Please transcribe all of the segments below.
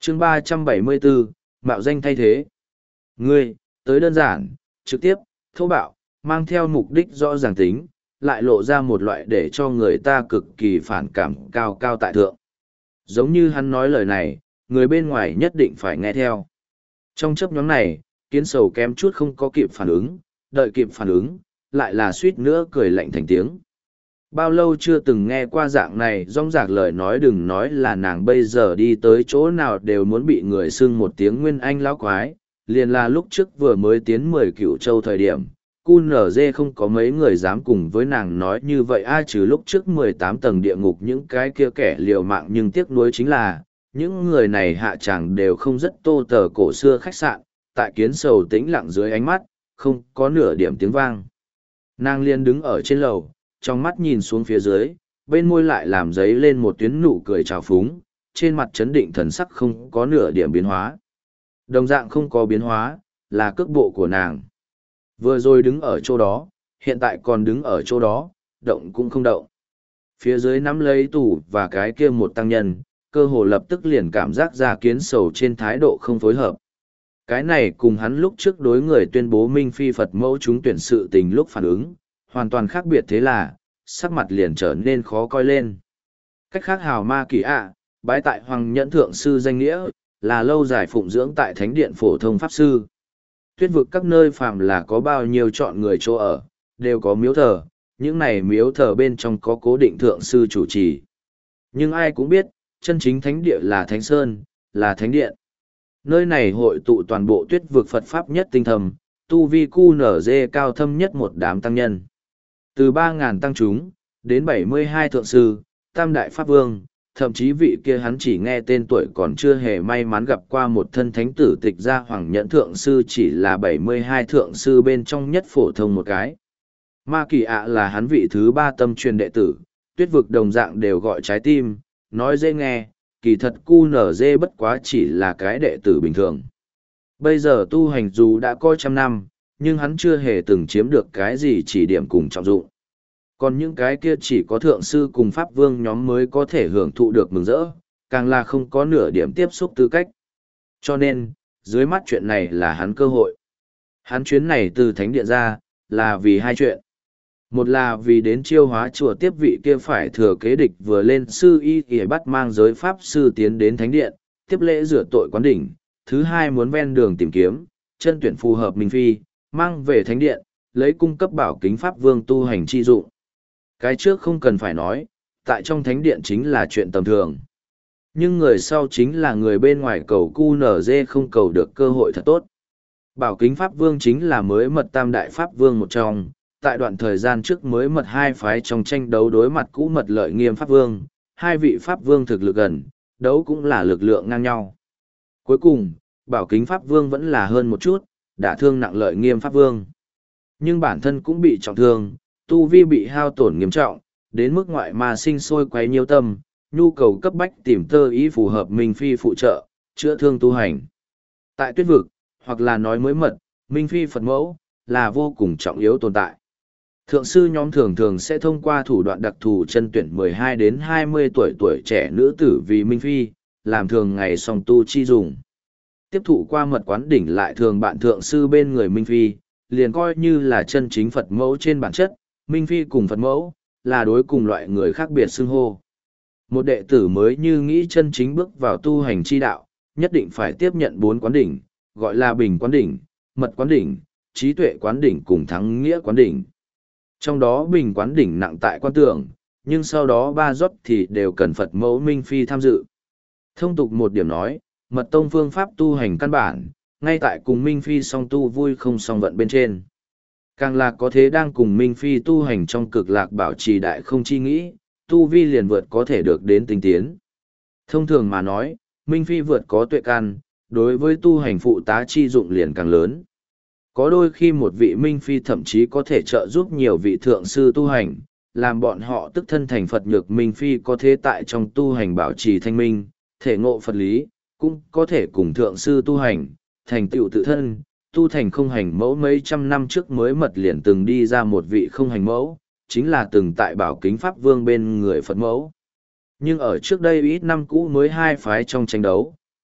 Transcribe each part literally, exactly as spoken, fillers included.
chương ba trăm bảy mươi bốn, mạo danh thay thế. Ngươi, tới đơn giản, trực tiếp, thô bạo, mang theo mục đích rõ ràng tính, lại lộ ra một loại để cho người ta cực kỳ phản cảm cao cao tại thượng. Giống như hắn nói lời này, người bên ngoài nhất định phải nghe theo. Trong chấp nhóm này, kiến sầu kém chút không có kịp phản ứng, đợi kịp phản ứng, lại là suýt nữa cười lạnh thành tiếng. Bao lâu chưa từng nghe qua dạng này rong rạc lời nói, đừng nói là nàng bây giờ đi tới chỗ nào đều muốn bị người xưng một tiếng nguyên anh lão quái, liền là lúc trước vừa mới tiến mười cựu châu thời điểm, cu nở dê không có mấy người dám cùng với nàng nói như vậy ai trừ lúc trước mười tám tầng địa ngục những cái kia kẻ liều mạng, nhưng tiếc nuối chính là, những người này hạ chẳng đều không rất tô tờ cổ xưa khách sạn, tại kiến sầu tĩnh lặng dưới ánh mắt, không có nửa điểm tiếng vang. Nàng liền đứng ở trên lầu, trong mắt nhìn xuống phía dưới, bên môi lại làm giấy lên một tuyến nụ cười trào phúng, trên mặt chấn định thần sắc không có nửa điểm biến hóa. Đồng dạng không có biến hóa, là cước bộ của nàng. Vừa rồi đứng ở chỗ đó, hiện tại còn đứng ở chỗ đó, động cũng không động. Phía dưới nắm lấy tủ và cái kia một tăng nhân, cơ hồ lập tức liền cảm giác ra kiến sầu trên thái độ không phối hợp. Cái này cùng hắn lúc trước đối người tuyên bố Minh Phi Phật mẫu chúng tuyển sự tình lúc phản ứng, hoàn toàn khác biệt, thế là, sắc mặt liền trở nên khó coi lên. Cách khác hào ma kỳ ạ, bái tại Hoàng Nhẫn Thượng Sư danh nghĩa, là lâu dài phụng dưỡng tại Thánh Điện Phổ Thông Pháp Sư. Tuyết vực các nơi phàm là có bao nhiêu chọn người chỗ ở, đều có miếu thờ, những này miếu thờ bên trong có cố định Thượng Sư chủ trì. Nhưng ai cũng biết, chân chính Thánh Địa là Thánh Sơn, là Thánh Điện. Nơi này hội tụ toàn bộ tuyết vực Phật Pháp nhất tinh thầm, tu vi cu nở dê cao thâm nhất một đám tăng nhân. Từ ba ngàn tăng chúng, đến bảy mươi hai thượng sư, tam đại pháp vương, thậm chí vị kia hắn chỉ nghe tên tuổi còn chưa hề may mắn gặp qua một thân thánh tử tịch gia Hoàng Nhẫn Thượng Sư chỉ là bảy mươi hai thượng sư bên trong nhất phổ thông một cái. Ma Kỳ ạ là hắn vị thứ ba tâm truyền đệ tử, tuyết vực đồng dạng đều gọi trái tim, nói dễ nghe, kỳ thật cu nở dê bất quá chỉ là cái đệ tử bình thường. Bây giờ tu hành dù đã coi trăm năm, nhưng hắn chưa hề từng chiếm được cái gì chỉ điểm cùng trọng dụng. Còn những cái kia chỉ có thượng sư cùng pháp vương nhóm mới có thể hưởng thụ được mừng rỡ, càng là không có nửa điểm tiếp xúc tư cách. Cho nên, dưới mắt chuyện này là hắn cơ hội. Hắn chuyến này từ thánh điện ra, là vì hai chuyện. Một là vì đến chiêu hóa chùa tiếp vị kia phải thừa kế địch vừa lên sư y y bắt mang giới pháp sư tiến đến thánh điện, tiếp lễ rửa tội quán đỉnh. Thứ hai muốn ven đường tìm kiếm, chân tuyển phù hợp Minh Phi, mang về thánh điện, lấy cung cấp bảo kính pháp vương tu hành chi dụng. Cái trước không cần phải nói, tại trong thánh điện chính là chuyện tầm thường. Nhưng người sau chính là người bên ngoài cầu cu nở dê không cầu được cơ hội thật tốt. Bảo kính pháp vương chính là mới mật tam đại pháp vương một trong, tại đoạn thời gian trước mới mật hai phái trong tranh đấu đối mặt cũ mật lợi nghiêm pháp vương, hai vị pháp vương thực lực gần, đấu cũng là lực lượng ngang nhau. Cuối cùng, bảo kính pháp vương vẫn là hơn một chút, đã thương nặng lợi nghiêm pháp vương. Nhưng bản thân cũng bị trọng thương, tu vi bị hao tổn nghiêm trọng, đến mức ngoại mà sinh sôi quấy nhiều tâm, nhu cầu cấp bách tìm tơ ý phù hợp Minh Phi phụ trợ, chữa thương tu hành. Tại tuyết vực, hoặc là nói mới mật, Minh Phi Phật mẫu, là vô cùng trọng yếu tồn tại. Thượng sư nhóm thường thường sẽ thông qua thủ đoạn đặc thù chân tuyển mười hai đến hai mươi tuổi tuổi trẻ nữ tử vì Minh Phi, làm thường ngày song tu chi dùng. Tiếp thụ qua mật quán đỉnh lại thường bạn thượng sư bên người Minh Phi, liền coi như là chân chính Phật mẫu trên bản chất, Minh Phi cùng Phật mẫu, là đối cùng loại người khác biệt xưng hô. Một đệ tử mới như nghĩ chân chính bước vào tu hành chi đạo, nhất định phải tiếp nhận bốn quán đỉnh, gọi là bình quán đỉnh, mật quán đỉnh, trí tuệ quán đỉnh cùng thắng nghĩa quán đỉnh. Trong đó bình quán đỉnh nặng tại quan tưởng, nhưng sau đó ba rót thì đều cần Phật mẫu Minh Phi tham dự. Thông tục một điểm nói, mật tông phương pháp tu hành căn bản, ngay tại cùng Minh Phi song tu vui không song vận bên trên. Càng lạc có thế đang cùng Minh Phi tu hành trong cực lạc bảo trì đại không chi nghĩ, tu vi liền vượt có thể được đến tinh tiến. Thông thường mà nói, Minh Phi vượt có tuệ căn, đối với tu hành phụ tá chi dụng liền càng lớn. Có đôi khi một vị Minh Phi thậm chí có thể trợ giúp nhiều vị thượng sư tu hành, làm bọn họ tức thân thành Phật nhược Minh Phi có thế tại trong tu hành bảo trì thanh minh, thể ngộ Phật lý, cũng có thể cùng thượng sư tu hành, thành tựu tự thân, tu thành không hành mẫu. Mấy trăm năm trước mới mật liền từng đi ra một vị không hành mẫu, chính là từng tại bảo kính Pháp Vương bên người Phật mẫu. Nhưng ở trước đây ít năm cũ mới hai phái trong tranh đấu,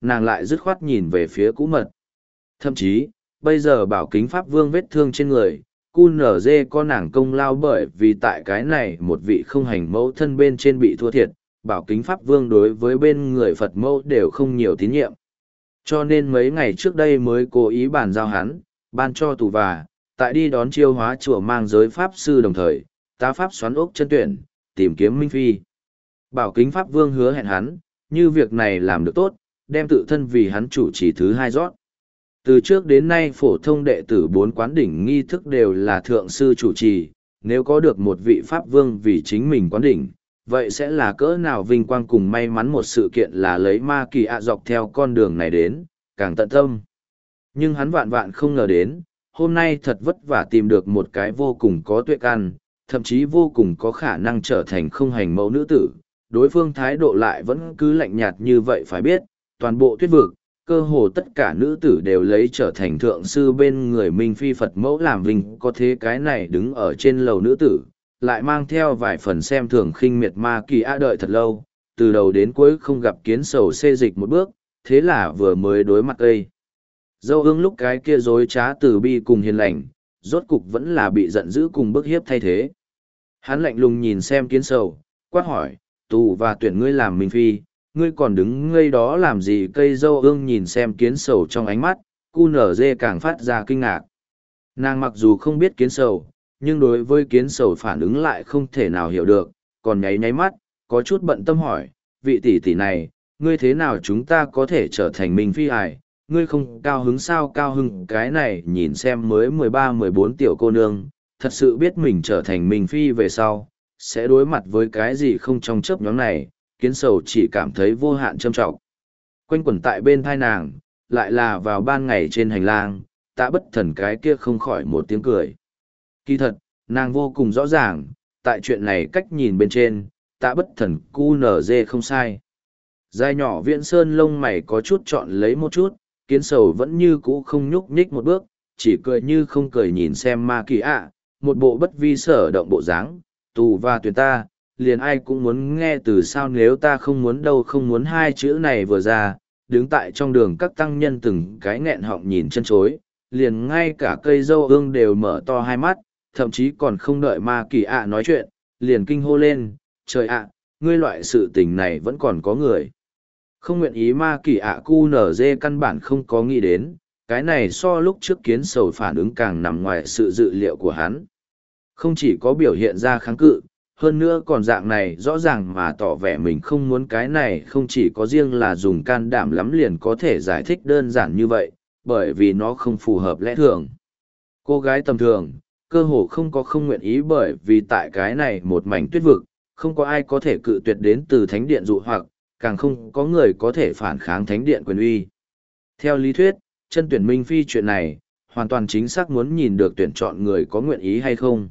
nàng lại dứt khoát nhìn về phía cũ mật. Thậm chí, bây giờ bảo kính pháp vương vết thương trên người, cu nở dê có nàng công lao bởi vì tại cái này một vị không hành mẫu thân bên trên bị thua thiệt, bảo kính pháp vương đối với bên người Phật mẫu đều không nhiều tín nhiệm. Cho nên mấy ngày trước đây mới cố ý bàn giao hắn, ban cho tù và, tại đi đón chiêu hóa chùa mang giới pháp sư đồng thời, tá pháp xoắn ốc chân tuyển, tìm kiếm Minh Phi. Bảo kính pháp vương hứa hẹn hắn, như việc này làm được tốt, đem tự thân vì hắn chủ trì thứ hai rót. Từ trước đến nay phổ thông đệ tử bốn quán đỉnh nghi thức đều là thượng sư chủ trì, nếu có được một vị pháp vương vì chính mình quán đỉnh, vậy sẽ là cỡ nào vinh quang cùng may mắn một sự kiện là lấy ma kỳ ạ dọc theo con đường này đến, càng tận tâm. Nhưng hắn vạn vạn không ngờ đến, hôm nay thật vất vả tìm được một cái vô cùng có tuệ căn, thậm chí vô cùng có khả năng trở thành không hành mẫu nữ tử, đối phương thái độ lại vẫn cứ lạnh nhạt như vậy phải biết, toàn bộ tuyết vực, cơ hồ tất cả nữ tử đều lấy trở thành thượng sư bên người Minh Phi Phật mẫu làm vinh, có thế cái này đứng ở trên lầu nữ tử, lại mang theo vài phần xem thường khinh miệt ma kỳ a đợi thật lâu, từ đầu đến cuối không gặp kiến sầu xê dịch một bước, thế là vừa mới đối mặt cây. Dâu ương lúc cái kia dối trá từ bi cùng hiền lành, rốt cục vẫn là bị giận dữ cùng bức hiếp thay thế. Hắn lạnh lùng nhìn xem kiến sầu, quát hỏi, tù và tuyển ngươi làm Minh Phi, ngươi còn đứng ngây đó làm gì? Cây dâu ương nhìn xem kiến sầu trong ánh mắt, cu nở dê càng phát ra kinh ngạc. Nàng mặc dù không biết kiến sầu, nhưng đối với kiến sầu phản ứng lại không thể nào hiểu được, còn nháy nháy mắt, có chút bận tâm hỏi, vị tỷ tỷ này, ngươi thế nào chúng ta có thể trở thành Minh Phi ải, ngươi không cao hứng sao? Cao hứng cái này nhìn xem mới mười ba mười bốn tiểu cô nương, thật sự biết mình trở thành Minh Phi về sau, sẽ đối mặt với cái gì không trong chớp nhóm này, kiến sầu chỉ cảm thấy vô hạn trâm trọng. Quanh quẩn tại bên thai nàng, lại là vào ban ngày trên hành lang, Tạ Bất Thần cái kia không khỏi một tiếng cười. Kỳ thật, nàng vô cùng rõ ràng, tại chuyện này cách nhìn bên trên, Tạ Bất Thần cu nở dê không sai. Dài nhỏ Viễn Sơn lông mày có chút chọn lấy một chút, kiến sầu vẫn như cũ không nhúc nhích một bước, chỉ cười như không cười nhìn xem ma kỳ ạ, một bộ bất vi sở động bộ dáng, tù và tuyển ta, liền ai cũng muốn nghe từ sao nếu ta không muốn đâu không muốn hai chữ này vừa ra, đứng tại trong đường các tăng nhân từng cái nghẹn họng nhìn chân chối, liền ngay cả cây dâu ương đều mở to hai mắt, thậm chí còn không đợi ma kỳ ạ nói chuyện, liền kinh hô lên, trời ạ, ngươi loại sự tình này vẫn còn có người. Không nguyện ý ma kỳ ạ cu nở dê căn bản không có nghĩ đến, cái này so lúc trước kiến sầu phản ứng càng nằm ngoài sự dự liệu của hắn. Không chỉ có biểu hiện ra kháng cự, hơn nữa còn dạng này rõ ràng mà tỏ vẻ mình không muốn cái này không chỉ có riêng là dùng can đảm lắm liền có thể giải thích đơn giản như vậy, bởi vì nó không phù hợp lẽ thường. Cô gái tầm thường, cơ hồ không có không nguyện ý bởi vì tại cái này một mảnh tuyết vực, không có ai có thể cự tuyệt đến từ thánh điện dụ hoặc, càng không có người có thể phản kháng thánh điện quyền uy. Theo lý thuyết, chân tuyển Minh Phi chuyện này, hoàn toàn chính xác muốn nhìn được tuyển chọn người có nguyện ý hay không.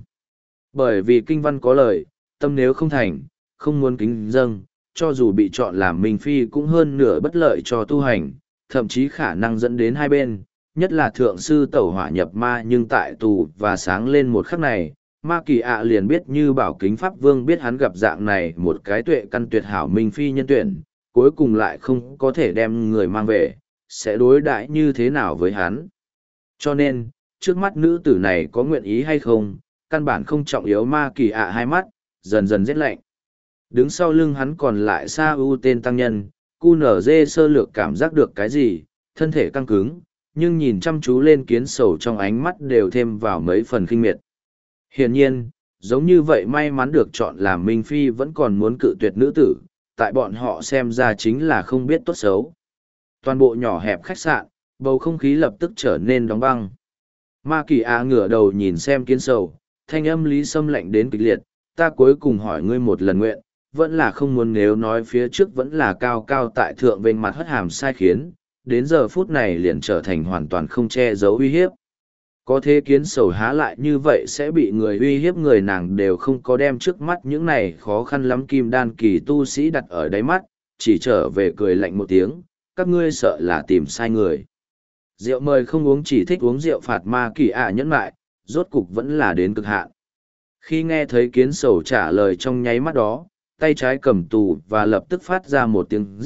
Bởi vì kinh văn có lời, tâm nếu không thành, không muốn kính dâng, cho dù bị chọn làm Minh Phi cũng hơn nửa bất lợi cho tu hành, thậm chí khả năng dẫn đến hai bên, nhất là thượng sư tẩu hỏa nhập ma nhưng tại tù và sáng lên một khắc này, ma kỳ ạ liền biết như bảo kính pháp vương biết hắn gặp dạng này một cái tuệ căn tuyệt hảo Minh Phi nhân tuyển, cuối cùng lại không có thể đem người mang về, sẽ đối đãi như thế nào với hắn. Cho nên, trước mắt nữ tử này có nguyện ý hay không, căn bản không trọng yếu ma kỳ ạ hai mắt, dần dần rét lạnh. Đứng sau lưng hắn còn lại Sa U tên tăng nhân, cu nở dê sơ lược cảm giác được cái gì, thân thể căng cứng, nhưng nhìn chăm chú lên kiến sầu trong ánh mắt đều thêm vào mấy phần kinh miệt. Hiển nhiên, giống như vậy may mắn được chọn làm Minh Phi vẫn còn muốn cự tuyệt nữ tử, tại bọn họ xem ra chính là không biết tốt xấu. Toàn bộ nhỏ hẹp khách sạn, bầu không khí lập tức trở nên đóng băng. Ma kỳ á ngửa đầu nhìn xem kiến sầu, thanh âm lý sâm lạnh đến kịch liệt, ta cuối cùng hỏi ngươi một lần nguyện, vẫn là không muốn nếu nói phía trước vẫn là cao cao tại thượng bên mặt hất hàm sai khiến, đến giờ phút này liền trở thành hoàn toàn không che giấu uy hiếp. Có thế kiến sầu há lại như vậy sẽ bị người uy hiếp người nàng đều không có đem trước mắt những này khó khăn lắm kim đan kỳ tu sĩ đặt ở đáy mắt, chỉ trở về cười lạnh một tiếng, các ngươi sợ là tìm sai người. Rượu mời không uống chỉ thích uống rượu phạt ma kỳ ạ nhẫn mại, rốt cục vẫn là đến cực hạn. Khi nghe thấy kiến sầu trả lời trong nháy mắt đó, tay trái cầm tù và lập tức phát ra một tiếng rít,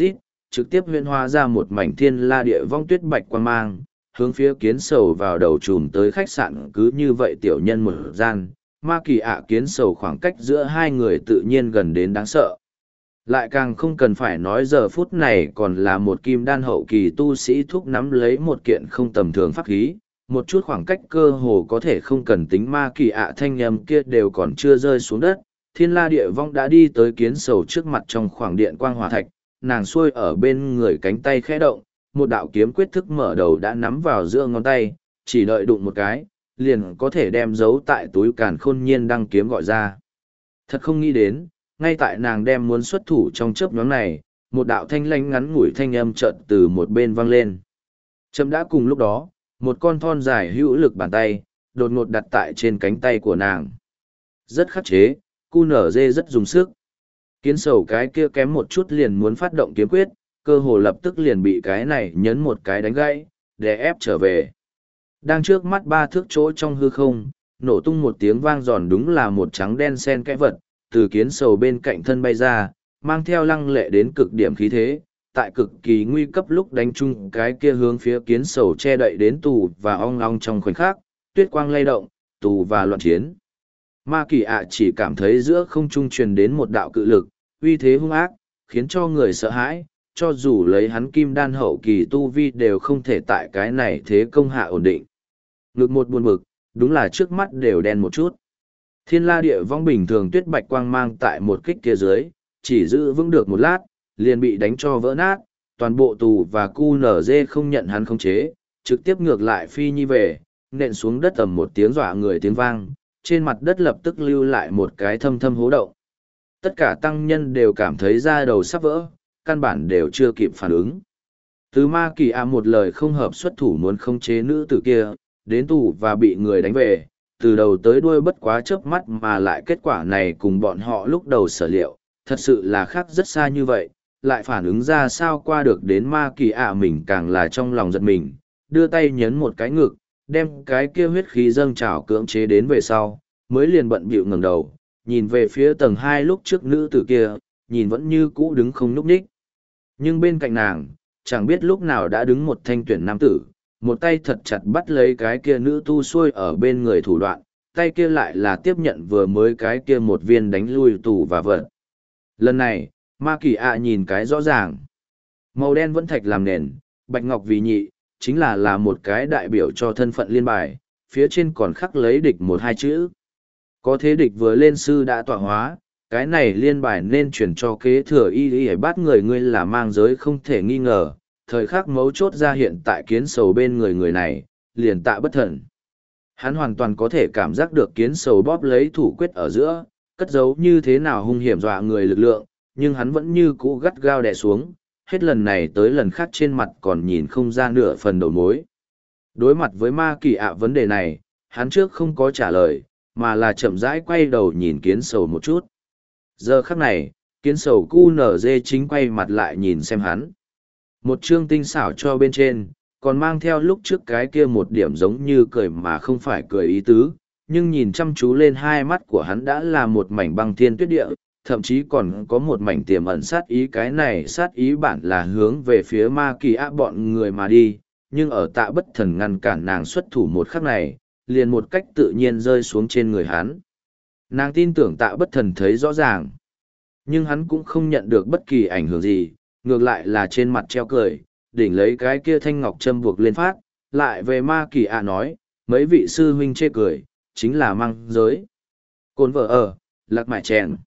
trực tiếp huyễn hóa ra một mảnh thiên la địa vong tuyết bạch quang mang, hướng phía kiến sầu vào đầu trùm tới khách sạn. Cứ như vậy tiểu nhân một gian, ma kỳ ạ kiến sầu khoảng cách giữa hai người tự nhiên gần đến đáng sợ. Lại càng không cần phải nói giờ phút này còn là một kim đan hậu kỳ tu sĩ thúc nắm lấy một kiện không tầm thường pháp khí, một chút khoảng cách cơ hồ có thể không cần tính ma kỳ ạ thanh âm kia đều còn chưa rơi xuống đất. Thiên la địa vong đã đi tới kiến sầu trước mặt trong khoảng điện quang hòa thạch, nàng xuôi ở bên người cánh tay khẽ động, một đạo kiếm quyết thức mở đầu đã nắm vào giữa ngón tay, chỉ đợi đụng một cái, liền có thể đem giấu tại túi càn khôn nhiên đăng kiếm gọi ra. Thật không nghĩ đến, ngay tại nàng đem muốn xuất thủ trong chớp nhoáng này, một đạo thanh lanh ngắn ngủi thanh âm chợt từ một bên vang lên. Chấm đã cùng lúc đó, một con thon dài hữu lực bàn tay, đột ngột đặt tại trên cánh tay của nàng. Rất khắc chế, cu nở dê rất dùng sức. Kiến sầu cái kia kém một chút liền muốn phát động kiếm quyết, cơ hồ lập tức liền bị cái này nhấn một cái đánh gãy, để ép trở về. Đang trước mắt ba thước chỗ trong hư không, nổ tung một tiếng vang giòn, đúng là một trắng đen sen kẽ vật, từ kiến sầu bên cạnh thân bay ra, mang theo lăng lệ đến cực điểm khí thế, tại cực kỳ nguy cấp lúc đánh chung cái kia hướng phía kiến sầu che đậy đến tù và ong ong trong khoảnh khắc, tuyết quang lay động, tù và loạn chiến. Ma kỳ ạ chỉ cảm thấy giữa không trung truyền đến một đạo cự lực, uy thế hung ác, khiến cho người sợ hãi, cho dù lấy hắn kim đan hậu kỳ tu vi đều không thể tại cái này thế công hạ ổn định. Ngực một buồn bực, đúng là trước mắt đều đen một chút. Thiên la địa vong bình thường tuyết bạch quang mang tại một kích kia dưới, chỉ giữ vững được một lát, liền bị đánh cho vỡ nát, toàn bộ tù và cu nở dê không nhận hắn khống chế, trực tiếp ngược lại phi nhi về, nện xuống đất tầm một tiếng dọa người tiếng vang, trên mặt đất lập tức lưu lại một cái thâm thâm hố động. Tất cả tăng nhân đều cảm thấy da đầu sắp vỡ, căn bản đều chưa kịp phản ứng. Từ ma kỳ a một lời không hợp xuất thủ muốn khống chế nữ tử kia, đến tù và bị người đánh về, từ đầu tới đuôi bất quá chớp mắt mà lại kết quả này cùng bọn họ lúc đầu sở liệu, thật sự là khác rất xa như vậy, lại phản ứng ra sao qua được đến ma kỳ ạ mình càng là trong lòng giật mình, đưa tay nhấn một cái ngực, đem cái kia huyết khí dâng trào cưỡng chế đến về sau, mới liền bận bịu ngẩng đầu, nhìn về phía tầng hai lúc trước nữ tử kia, nhìn vẫn như cũ đứng không nhúc nhích. Nhưng bên cạnh nàng, chẳng biết lúc nào đã đứng một thanh tuyển nam tử, một tay thật chặt bắt lấy cái kia nữ tu xuôi ở bên người thủ đoạn, tay kia lại là tiếp nhận vừa mới cái kia một viên đánh lui tù và vật. Lần này, ma kỳ ạ nhìn cái rõ ràng. Màu đen vẫn thạch làm nền, bạch ngọc vì nhị, chính là là một cái đại biểu cho thân phận liên bài, phía trên còn khắc lấy địch một hai chữ. Có thế địch vừa lên sư đã tọa hóa, cái này liên bài nên chuyển cho kế thừa y y bắt người ngươi là mang giới không thể nghi ngờ, thời khắc mấu chốt ra hiện tại kiến sầu bên người người này, liền tạ bất thần. Hắn hoàn toàn có thể cảm giác được kiến sầu bóp lấy thủ quyết ở giữa, cất giấu như thế nào hung hiểm dọa người lực lượng, nhưng hắn vẫn như cũ gắt gao đè xuống, hết lần này tới lần khác trên mặt còn nhìn không ra nửa phần đầu mối. Đối mặt với ma kỳ ạ vấn đề này, hắn trước không có trả lời, mà là chậm rãi quay đầu nhìn kiến sầu một chút. Giờ khắc này, kiến sầu cu nở dê chính quay mặt lại nhìn xem hắn. Một chương tinh xảo cho bên trên, còn mang theo lúc trước cái kia một điểm giống như cười mà không phải cười ý tứ, nhưng nhìn chăm chú lên hai mắt của hắn đã là một mảnh băng thiên tuyết địa, thậm chí còn có một mảnh tiềm ẩn sát ý. Cái này sát ý bản là hướng về phía ma kỳ ác bọn người mà đi, nhưng ở tạ bất thần ngăn cản nàng xuất thủ một khắc này, liền một cách tự nhiên rơi xuống trên người hắn. Nàng tin tưởng tạ bất thần thấy rõ ràng, nhưng hắn cũng không nhận được bất kỳ ảnh hưởng gì, ngược lại là trên mặt treo cười, đỉnh lấy cái kia thanh ngọc châm buộc lên phát, lại về ma kỳ ạ nói, mấy vị sư huynh chê cười, chính là mang giới. Côn vợ ở, lạc mại chèn.